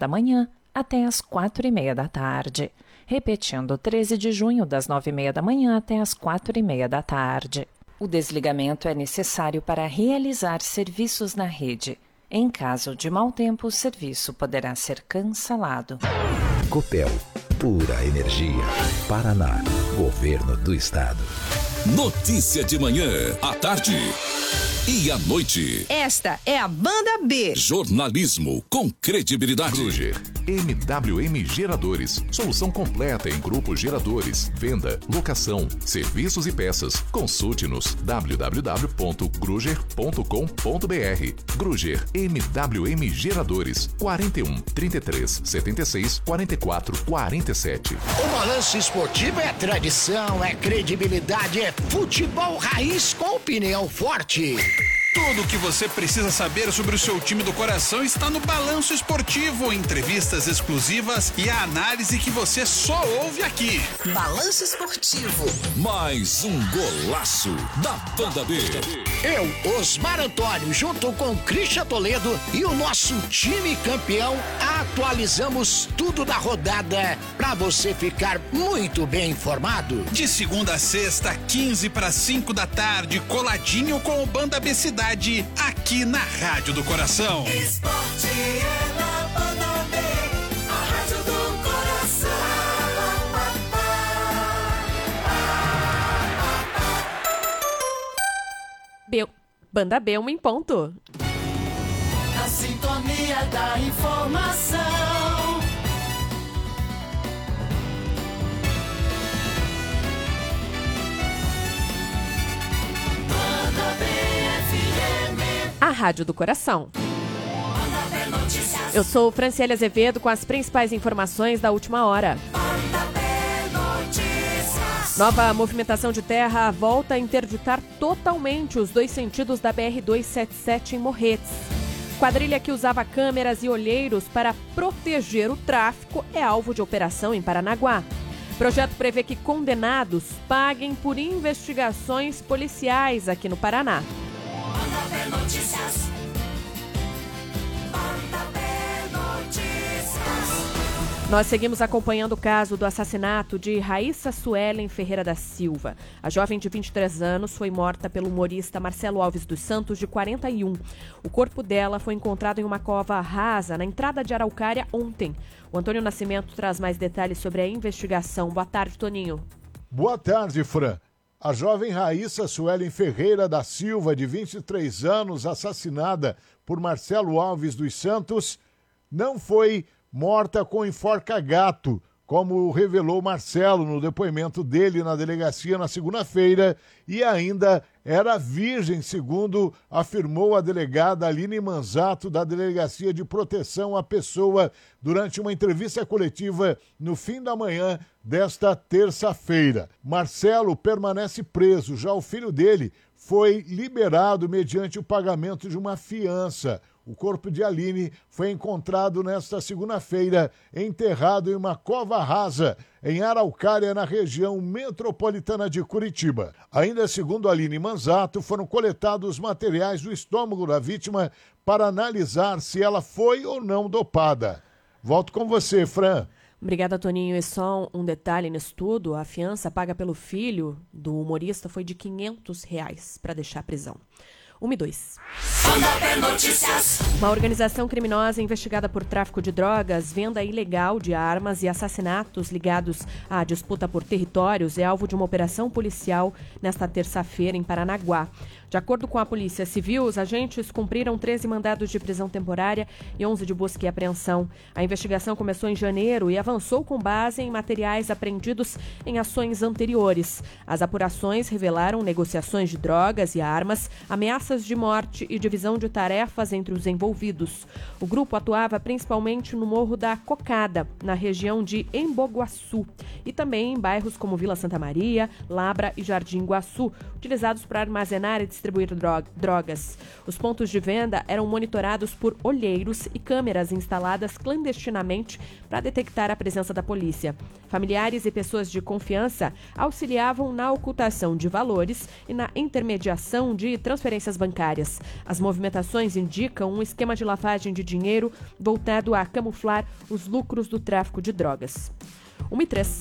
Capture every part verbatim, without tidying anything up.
da manhã até às quatro e meia da tarde. Repetindo, treze de junho, das nove e meia da manhã até às quatro e meia da tarde. O desligamento é necessário para realizar serviços na rede. Em caso de mau tempo, o serviço poderá ser cancelado. Copel, pura energia. Paraná, Governo do Estado. Notícia de manhã, à tarde e à noite. Esta é a Banda B. Jornalismo com credibilidade. Gruger, M W M Geradores. Solução completa em grupos geradores, venda, locação, serviços e peças. Consulte-nos w w w ponto gruger ponto com ponto b r. Gruger, M W M Geradores. quarenta e um, trinta e três, setenta e seis, quarenta e quatro, quarenta e sete. O Balanço Esportivo é tradição, é credibilidade, é futebol raiz com opinião forte. Tudo o que você precisa saber sobre o seu time do coração está no Balanço Esportivo. Entrevistas exclusivas e a análise que você só ouve aqui. Balanço Esportivo. Mais um golaço da Banda B. Eu, Osmar Antônio, junto com Christian Toledo e o nosso time campeão, atualizamos tudo da rodada para você ficar muito bem informado. De segunda a sexta, quinze para cinco da tarde, coladinho com o Banda B Cidade. Aqui na Rádio do Coração. Esporte é na Banda B, a Rádio do Coração. B, Banda B, um em ponto. A sintonia da informação. Banda B. A Rádio do Coração. Eu sou Franciele Azevedo com as principais informações da última hora. Nova movimentação de terra volta a interditar totalmente os dois sentidos da B R duzentos e setenta e sete em Morretes. Quadrilha que usava câmeras e olheiros para proteger o tráfico é alvo de operação em Paranaguá. Projeto prevê que condenados paguem por investigações policiais aqui no Paraná. Notícias. Banda B Notícias. Nós seguimos acompanhando o caso do assassinato de Raíssa Suelen Ferreira da Silva. A jovem de vinte e três anos foi morta pelo humorista Marcelo Alves dos Santos, de quarenta e um. O corpo dela foi encontrado em uma cova rasa na entrada de Araucária ontem. O Antônio Nascimento traz mais detalhes sobre a investigação. Boa tarde, Toninho. Boa tarde, Fran. A jovem Raíssa Suelen Ferreira da Silva, de vinte e três anos, assassinada por Marcelo Alves dos Santos, não foi morta com enforca-gato, como revelou Marcelo no depoimento dele na delegacia na segunda-feira, e ainda era virgem, segundo afirmou a delegada Aline Manzato, da Delegacia de Proteção à Pessoa, durante uma entrevista coletiva no fim da manhã desta terça-feira. Marcelo permanece preso, já o filho dele foi liberado mediante o pagamento de uma fiança. O corpo de Aline foi encontrado nesta segunda-feira, enterrado em uma cova rasa, em Araucária, na região metropolitana de Curitiba. Ainda segundo Aline Manzato, foram coletados materiais do estômago da vítima para analisar se ela foi ou não dopada. Volto com você, Fran. Obrigada, Toninho. E só um detalhe nesse tudo, a fiança paga pelo filho do humorista foi de quinhentos reais para deixar a prisão. um e dois. Uma organização criminosa investigada por tráfico de drogas, venda ilegal de armas e assassinatos ligados à disputa por territórios é alvo de uma operação policial nesta terça-feira em Paranaguá. De acordo com a Polícia Civil, os agentes cumpriram treze mandados de prisão temporária e onze de busca e apreensão. A investigação começou em janeiro e avançou com base em materiais apreendidos em ações anteriores. As apurações revelaram negociações de drogas e armas, ameaças de morte e divisão de tarefas entre os envolvidos. O grupo atuava principalmente no Morro da Cocada, na região de Emboguaçu, e também em bairros como Vila Santa Maria, Labra e Jardim Guaçu, utilizados para armazenar e distribuir distribuir drogas. Os pontos de venda eram monitorados por olheiros e câmeras instaladas clandestinamente para detectar a presença da polícia. Familiares e pessoas de confiança auxiliavam na ocultação de valores e na intermediação de transferências bancárias. As movimentações indicam um esquema de lavagem de dinheiro voltado a camuflar os lucros do tráfico de drogas. uma e três.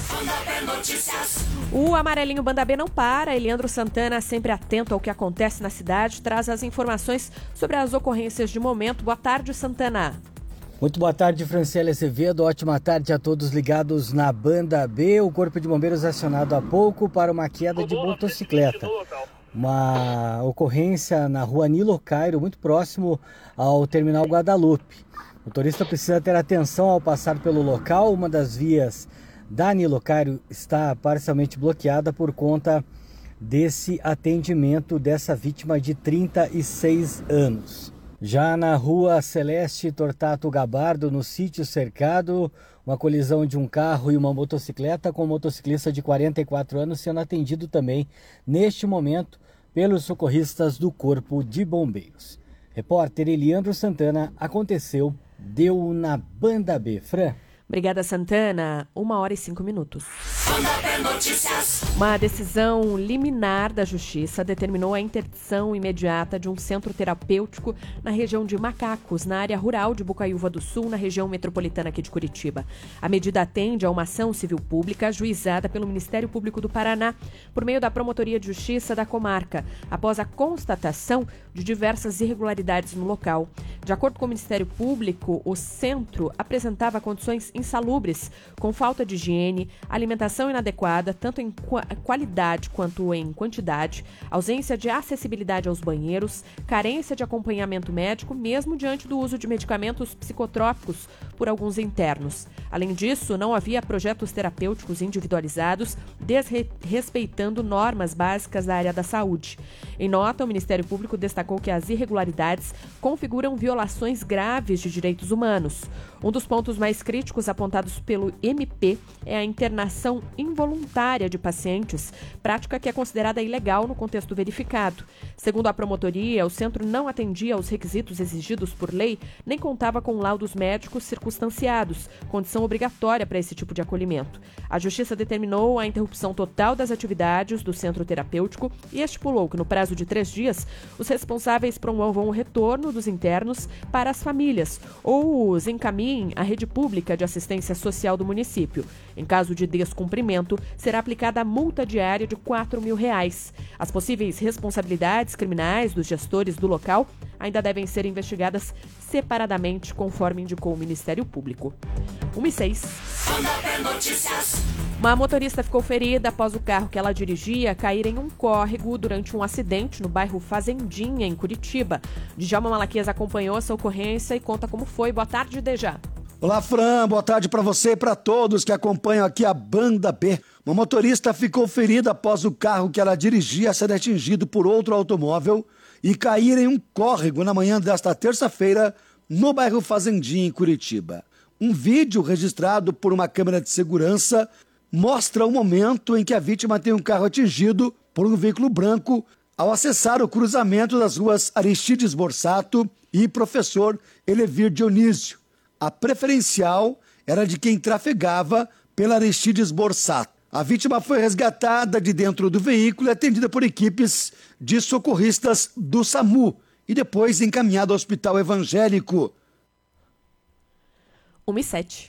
O amarelinho Banda B não para. Eliandro Santana, sempre atento ao que acontece na cidade, traz as informações sobre as ocorrências de momento. Boa tarde, Santana. Muito boa tarde, Franciele Azevedo. Ótima tarde a todos ligados na Banda B. O Corpo de Bombeiros acionado há pouco para uma queda de motocicleta. Uma ocorrência na rua Nilo Cairo, muito próximo ao terminal Guadalupe. O motorista precisa ter atenção ao passar pelo local. Uma das vias da Nilo Cairo está parcialmente bloqueada por conta desse atendimento dessa vítima de trinta e seis anos. Já na rua Celeste Tortato Gabardo, no sítio cercado, uma colisão de um carro e uma motocicleta com um motociclista de quarenta e quatro anos sendo atendido também, neste momento, pelos socorristas do Corpo de Bombeiros. Repórter Eliandro Santana, aconteceu, deu na Banda B. Fran. Obrigada, Santana. Uma hora e cinco minutos. Uma decisão liminar da Justiça determinou a interdição imediata de um centro terapêutico na região de Macacos, na área rural de Bocaiúva do Sul, na região metropolitana aqui de Curitiba. A medida atende a uma ação civil pública ajuizada pelo Ministério Público do Paraná, por meio da Promotoria de Justiça da comarca, após a constatação de diversas irregularidades no local. De acordo com o Ministério Público, o centro apresentava condições insalubres, com falta de higiene, alimentação inadequada, tanto em qualidade quanto em quantidade, ausência de acessibilidade aos banheiros, carência de acompanhamento médico, mesmo diante do uso de medicamentos psicotrópicos por alguns internos. Além disso, não havia projetos terapêuticos individualizados, desrespeitando normas básicas da área da saúde. Em nota, o Ministério Público destacou que as irregularidades configuram violações graves de direitos humanos. Um dos pontos mais críticos apontados pelo M P é a internação involuntária de pacientes, prática que é considerada ilegal no contexto verificado. Segundo a promotoria, o centro não atendia aos requisitos exigidos por lei, nem contava com laudos médicos circunstanciados, condição obrigatória para esse tipo de acolhimento. A Justiça determinou a interrupção total das atividades do centro terapêutico e estipulou que, no prazo de três dias, os responsáveis promovam o retorno dos internos para as famílias ou os encaminhem à rede pública de assistência social do município. Em caso de descumprimento, será aplicada a multa diária de quatro mil reais. As possíveis responsabilidades criminais dos gestores do local ainda devem ser investigadas separadamente, conforme indicou o Ministério Público. uma e seis. Uma motorista ficou ferida após o carro que ela dirigia cair em um córrego durante um acidente no bairro Fazendinha, em Curitiba. Djalma Malaquias acompanhou essa ocorrência e conta como foi. Boa tarde, Dejá. Olá, Fran. Boa tarde para você e para todos que acompanham aqui a Banda B. Uma motorista ficou ferida após o carro que ela dirigia ser atingido por outro automóvel e cair em um córrego na manhã desta terça-feira no bairro Fazendinha, em Curitiba. Um vídeo registrado por uma câmera de segurança mostra o momento em que a vítima tem um carro atingido por um veículo branco ao acessar o cruzamento das ruas Aristides Borsato e Professor Elevir Dionísio. A preferencial era de quem trafegava pela Aristides Borsato. A vítima foi resgatada de dentro do veículo e atendida por equipes de socorristas do SAMU e depois encaminhada ao Hospital Evangélico. uma e sete.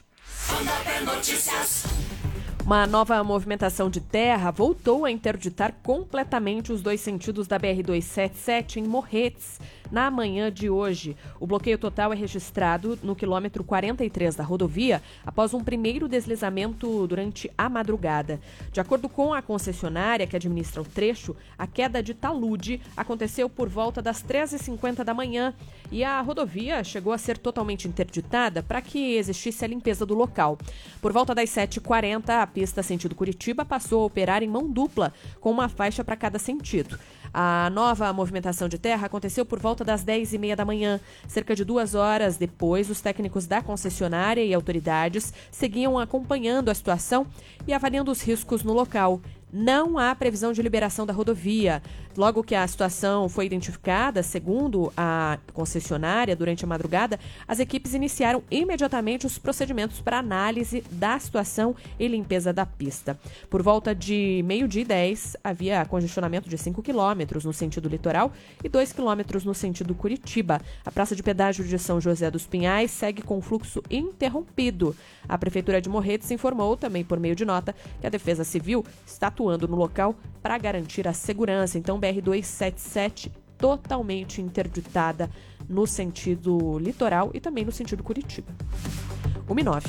Uma nova movimentação de terra voltou a interditar completamente os dois sentidos da B R duzentos e setenta e sete em Morretes na manhã de hoje. O bloqueio total é registrado no quilômetro quarenta e três da rodovia após um primeiro deslizamento durante a madrugada. De acordo com a concessionária que administra o trecho, a queda de talude aconteceu por volta das treze e cinquenta da manhã e a rodovia chegou a ser totalmente interditada para que existisse a limpeza do local. Por volta das sete e quarenta, a pista sentido Curitiba passou a operar em mão dupla, com uma faixa para cada sentido. A nova movimentação de terra aconteceu por volta das dez e meia da manhã. Cerca de duas horas depois, os técnicos da concessionária e autoridades seguiam acompanhando a situação e avaliando os riscos no local. não há previsão de liberação da rodovia. Logo que a situação foi identificada, segundo a concessionária, durante a madrugada, as equipes iniciaram imediatamente os procedimentos para análise da situação e limpeza da pista. Por volta de meio-dia e dez, havia congestionamento de cinco quilômetros no sentido litoral e dois quilômetros no sentido Curitiba. A praça de pedágio de São José dos Pinhais segue com fluxo interrompido. A Prefeitura de Morretes informou, também por meio de nota, que a Defesa Civil está atuando no local para garantir a segurança. Então, B R duzentos e setenta e sete totalmente interditada no sentido litoral e também no sentido Curitiba. uma e nove.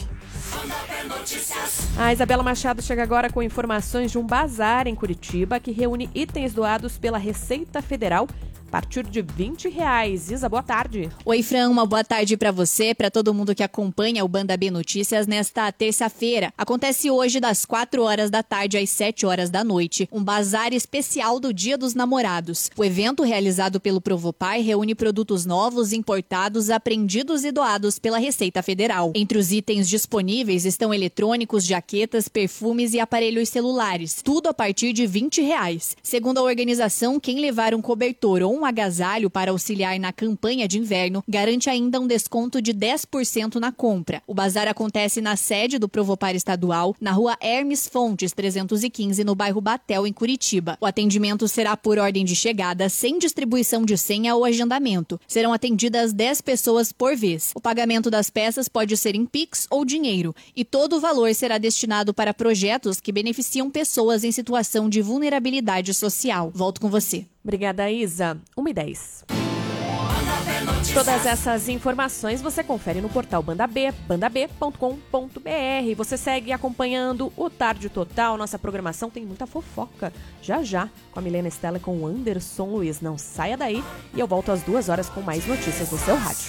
A Isabela Machado chega agora com informações de um bazar em Curitiba que reúne itens doados pela Receita Federal a partir de vinte reais. Isa, boa tarde. Oi, Fran, uma boa tarde para você, para todo mundo que acompanha o Banda B Notícias nesta terça-feira. Acontece hoje das quatro horas da tarde às sete horas da noite, um bazar especial do Dia dos Namorados. O evento, realizado pelo Provopar, reúne produtos novos, importados, apreendidos e doados pela Receita Federal. Entre os itens disponíveis estão eletrônicos, jaquetas, perfumes e aparelhos celulares, tudo a partir de vinte reais. Segundo a organização, quem levar um cobertor ou um agasalho para auxiliar na campanha de inverno garante ainda um desconto de dez por cento na compra. O bazar acontece na sede do Provopar Estadual, na rua Hermes Fontes, trezentos e quinze, no bairro Batel, em Curitiba. O atendimento será por ordem de chegada, sem distribuição de senha ou agendamento. Serão atendidas dez pessoas por vez. O pagamento das peças pode ser em Pix ou dinheiro, e todo o valor será destinado para projetos que beneficiam pessoas em situação de vulnerabilidade social. Volto com você. Obrigada, Isa. uma e dez. Todas essas informações você confere no portal Banda B, banda b ponto com ponto b r. Você segue acompanhando o Tarde Total. Nossa programação tem muita fofoca. Já já, com a Milena Estela e com o Anderson Luiz. Não saia daí e eu volto às duas horas com mais notícias no seu rádio.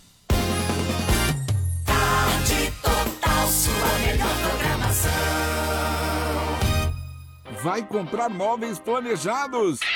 Tarde Total, sua melhor programação. Vai comprar móveis planejados?